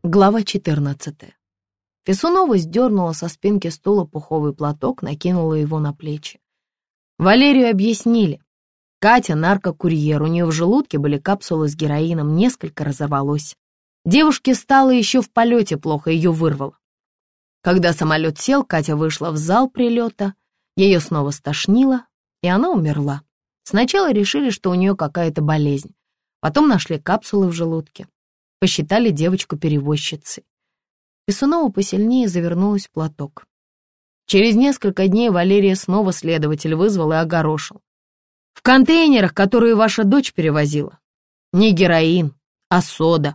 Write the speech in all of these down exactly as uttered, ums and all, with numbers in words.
Глава четырнадцатая. Фесунова сдернула со спинки стула пуховый платок, накинула его на плечи. Валерию объяснили. Катя — наркокурьер, у нее в желудке были капсулы с героином, несколько разорвалось. Девушке стало еще в полете плохо, ее вырвало. Когда самолет сел, Катя вышла в зал прилета, ее снова стошнило, и она умерла. Сначала решили, что у нее какая-то болезнь, потом нашли капсулы в желудке. Посчитали девочку перевозчицей. Фесунова посильнее завернулась в платок. Через несколько дней Валерия снова следователь вызвал и огорошил. В контейнерах, которые ваша дочь перевозила, не героин, а сода.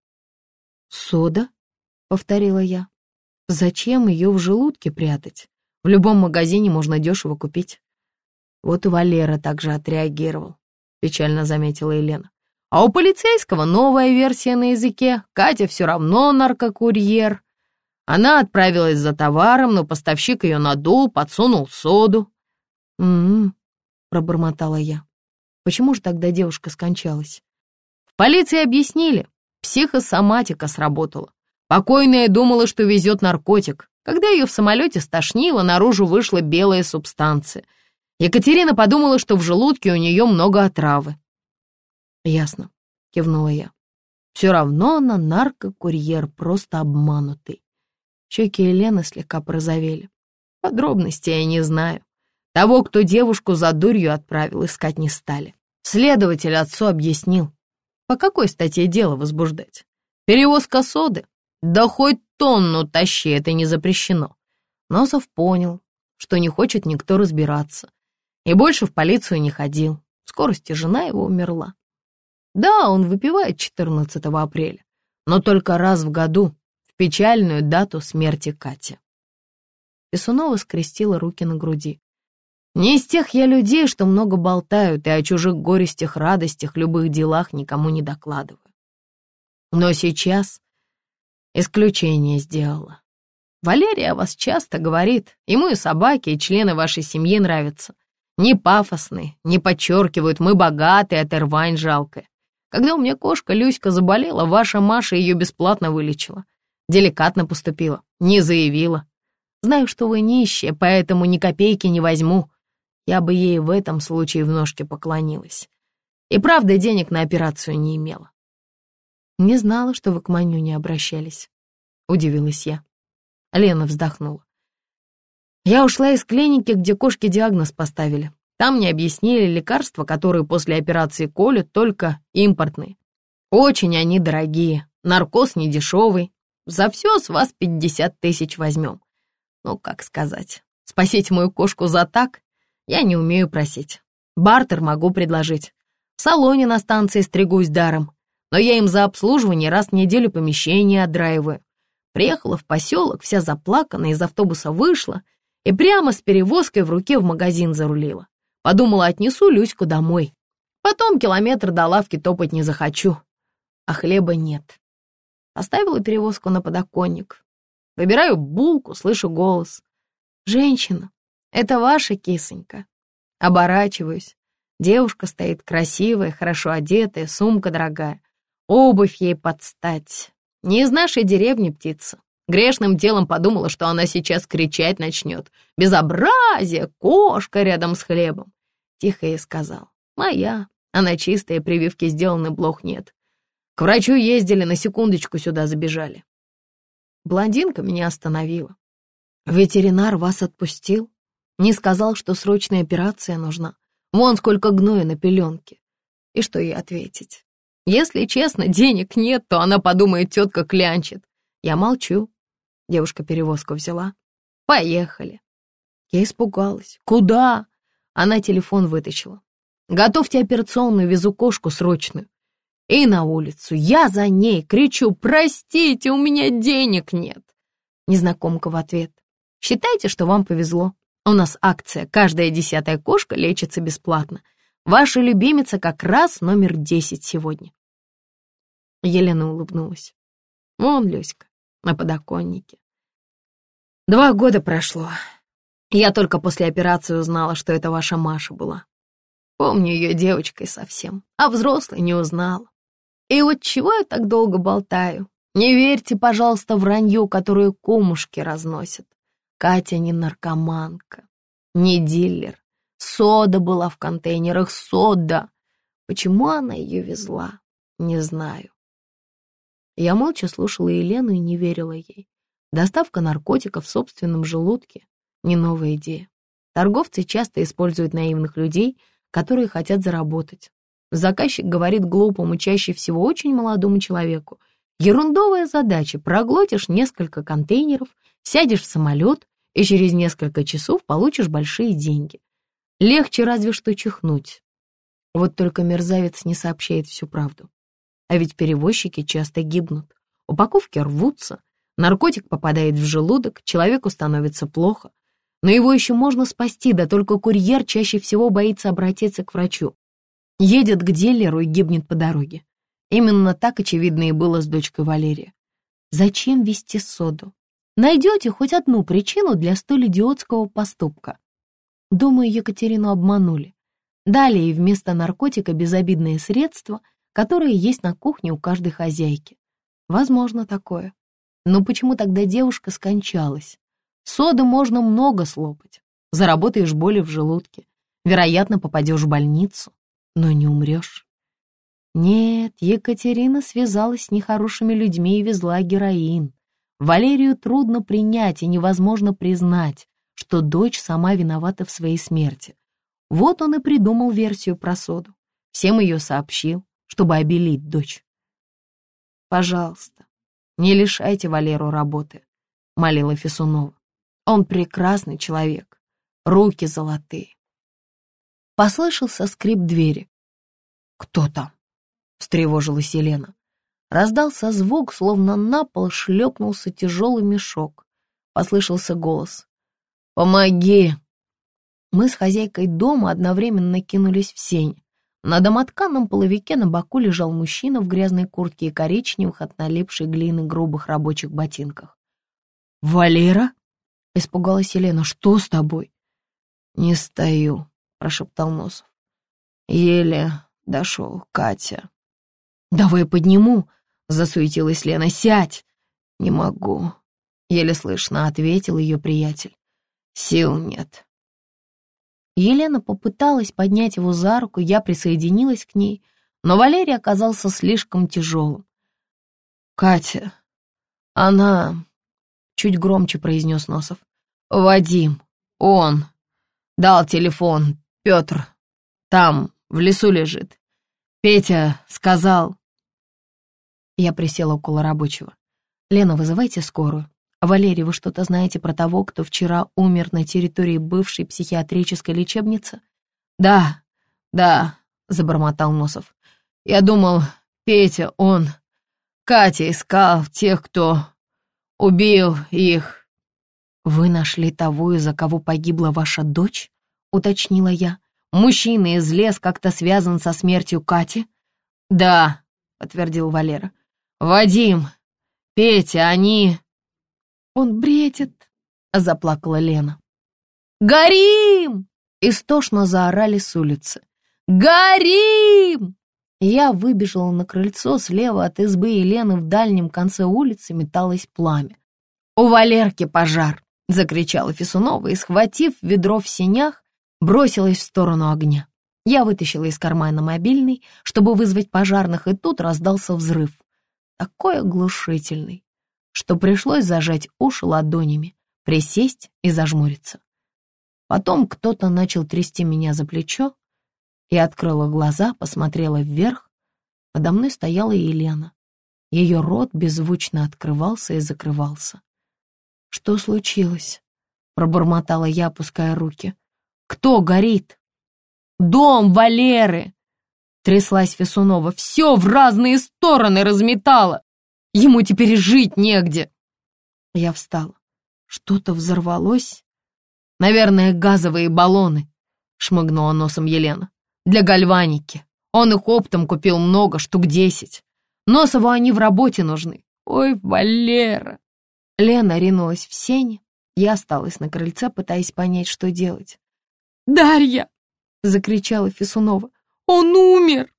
«Сода?» — повторила я. «Зачем ее в желудке прятать? В любом магазине можно дешево купить». Вот и Валера также отреагировал, печально заметила Елена. А у полицейского новая версия на языке. Катя все равно наркокурьер. Она отправилась за товаром, но поставщик ее надул, подсунул соду. «М-м-м», пробормотала я. «Почему же тогда девушка скончалась?» В полиции объяснили. Психосоматика сработала. Покойная думала, что везет наркотик. Когда ее в самолете стошнило, наружу вышла белая субстанция. Екатерина подумала, что в желудке у нее много отравы. «Ясно», — кивнула я. «Все равно она наркокурьер, просто обманутый». Щеки Елены слегка порозовели. Подробностей я не знаю. Того, кто девушку за дурью отправил, искать не стали. Следователь отцу объяснил. По какой статье дело возбуждать? Перевозка соды? Да хоть тонну тащи, это не запрещено. Носов понял, что не хочет никто разбираться. И больше в полицию не ходил. В скорости жена его умерла. Да, он выпивает четырнадцатого апреля, но только раз в году, в печальную дату смерти Кати. Фесунова скрестила руки на груди. Не из тех я людей, что много болтают и о чужих горестях, радостях, любых делах никому не докладываю. Но сейчас исключение сделала. Валерия о вас часто говорит, ему и собаки, и члены вашей семьи нравятся. Не пафосные, не подчеркивают, мы богатые, а рвань жалкая. Когда у меня кошка Люська заболела, ваша Маша ее бесплатно вылечила. Деликатно поступила, не заявила. Знаю, что вы нищие, поэтому ни копейки не возьму. Я бы ей в этом случае в ножки поклонилась. И правда, денег на операцию не имела. Не знала, что вы к Маню не обращались. Удивилась я. Лена вздохнула. Я ушла из клиники, где кошке диагноз поставили. Там мне объяснили лекарства, которые после операции колют, только импортные. Очень они дорогие, наркоз недешевый. За все с вас пятьдесят тысяч возьмем. Ну, как сказать, спасите мою кошку за так? Я не умею просить. Бартер могу предложить. В салоне на станции стригусь даром, но я им за обслуживание раз в неделю помещение отдраиваю. Приехала в поселок, вся заплаканная, из автобуса вышла и прямо с перевозкой в руке в магазин зарулила. Подумала, отнесу Люську домой. Потом километр до лавки топать не захочу. А хлеба нет. Поставила перевозку на подоконник. Выбираю булку, слышу голос. «Женщина, это ваша кисонька?» Оборачиваюсь. Девушка стоит красивая, хорошо одетая, сумка дорогая. Обувь ей под стать. Не из нашей деревни птица. Грешным делом подумала, что она сейчас кричать начнет. «Безобразие! Кошка рядом с хлебом!» Тихо ей сказал. «Моя. Она чистая, прививки сделаны, блох нет. К врачу ездили, на секундочку сюда забежали». Блондинка меня остановила. «Ветеринар вас отпустил? Не сказал, что срочная операция нужна? Вон сколько гноя на пеленке». И что ей ответить? Если честно, денег нет, то она подумает, тетка клянчит. Я молчу. Девушка перевозку взяла. Поехали. Я испугалась. Куда? Она телефон вытащила. Готовьте операционную, везу кошку срочную. И на улицу. Я за ней кричу: простите, у меня денег нет. Незнакомка в ответ: считайте, что вам повезло. У нас акция. Каждая десятая кошка лечится бесплатно. Ваша любимица как раз номер десять сегодня. Елена улыбнулась. Вон Люська на подоконнике. Два года прошло. Я только после операции узнала, что это ваша Маша была. Помню ее девочкой совсем, а взрослой не узнала. И вот чего я так долго болтаю? Не верьте, пожалуйста, вранью, которое кумушки разносят. Катя не наркоманка, не дилер. Сода была в контейнерах, сода. Почему она ее везла, не знаю. Я молча слушала Елену и не верила ей. Доставка наркотиков в собственном желудке — не новая идея. Торговцы часто используют наивных людей, которые хотят заработать. Заказчик говорит глупому, чаще всего очень молодому человеку: ерундовая задача, проглотишь несколько контейнеров, сядешь в самолет и через несколько часов получишь большие деньги. Легче разве что чихнуть. Вот только мерзавец не сообщает всю правду. А ведь перевозчики часто гибнут. Упаковки рвутся, наркотик попадает в желудок, человеку становится плохо. Но его еще можно спасти, да только курьер чаще всего боится обратиться к врачу. Едет к дилеру и гибнет по дороге. Именно так, очевидно, и было с дочкой Валерия. Зачем везти соду? Найдете хоть одну причину для столь идиотского поступка? Думаю, Екатерину обманули. Дали ей вместо наркотика безобидные средства, которые есть на кухне у каждой хозяйки. Возможно такое. Но почему тогда девушка скончалась? Соды можно много слопать. Заработаешь боли в желудке. Вероятно, попадешь в больницу, но не умрешь. Нет, Екатерина связалась с нехорошими людьми и везла героин. Валерию трудно принять и невозможно признать, что дочь сама виновата в своей смерти. Вот он и придумал версию про соду. Всем ее сообщил, чтобы обелить дочь. «Пожалуйста, не лишайте Валеру работы», — молила Фесунова. «Он прекрасный человек, руки золотые». Послышался скрип двери. «Кто там?» — встревожилась Елена. Раздался звук, словно на пол шлепнулся тяжелый мешок. Послышался голос: «Помоги!» Мы с хозяйкой дома одновременно кинулись в сень. На домотканном половике на боку лежал мужчина в грязной куртке и коричневых от налипшей глины грубых рабочих ботинках. «Валера?» — испугалась Елена. «Что с тобой?» «Не стою», — прошептал Носов. «Еле дошел, Катя». «Давай подниму», — засуетилась Лена. «Сядь!» «Не могу», — еле слышно ответил ее приятель. «Сил нет». Елена попыталась поднять его за руку, я присоединилась к ней, но Валерий оказался слишком тяжелым. «Катя, она...» — чуть громче произнес Носов. «Вадим, он дал телефон, Петр, там, в лесу лежит. Петя сказал...» Я присела около рабочего. «Лена, вызывайте скорую. Валерий, вы что-то знаете про того, кто вчера умер на территории бывшей психиатрической лечебницы?» «Да, да», — забормотал Носов. «Я думал, Петя, он... Катя искал тех, кто убил их». «Вы нашли того, из-за кого погибла ваша дочь?» — уточнила я. «Мужчина из лес как-то связан со смертью Кати?» «Да», — подтвердил Валера. «Вадим, Петя, они...» «Он бредит», — заплакала Лена. «Горим!» — истошно заорали с улицы. «Горим!» Я выбежала на крыльцо, слева от избы Елены в дальнем конце улицы металось пламя. «У Валерки пожар!» — закричала Фесунова и, схватив ведро в сенях, бросилась в сторону огня. Я вытащила из кармана мобильный, чтобы вызвать пожарных, и тут раздался взрыв. Такой оглушительный, что пришлось зажать уши ладонями, присесть и зажмуриться. Потом кто-то начал трясти меня за плечо, и открыла глаза, посмотрела вверх. Подо мной стояла Елена. Ее рот беззвучно открывался и закрывался. «Что случилось?» — пробормотала я, опуская руки. «Кто горит?» «Дом Валеры!» — тряслась Фесунова. «Все в разные стороны разметало! Ему теперь жить негде!» Я встала. Что-то взорвалось. «Наверное, газовые баллоны», — шмыгнула носом Елена. «Для гальваники. Он их оптом купил много, штук десять. Носову они в работе нужны. Ой, Валера!» Лена ринулась в сень. Я осталась на крыльце, пытаясь понять, что делать. «Дарья!» — закричала Фесунова. «Он умер!»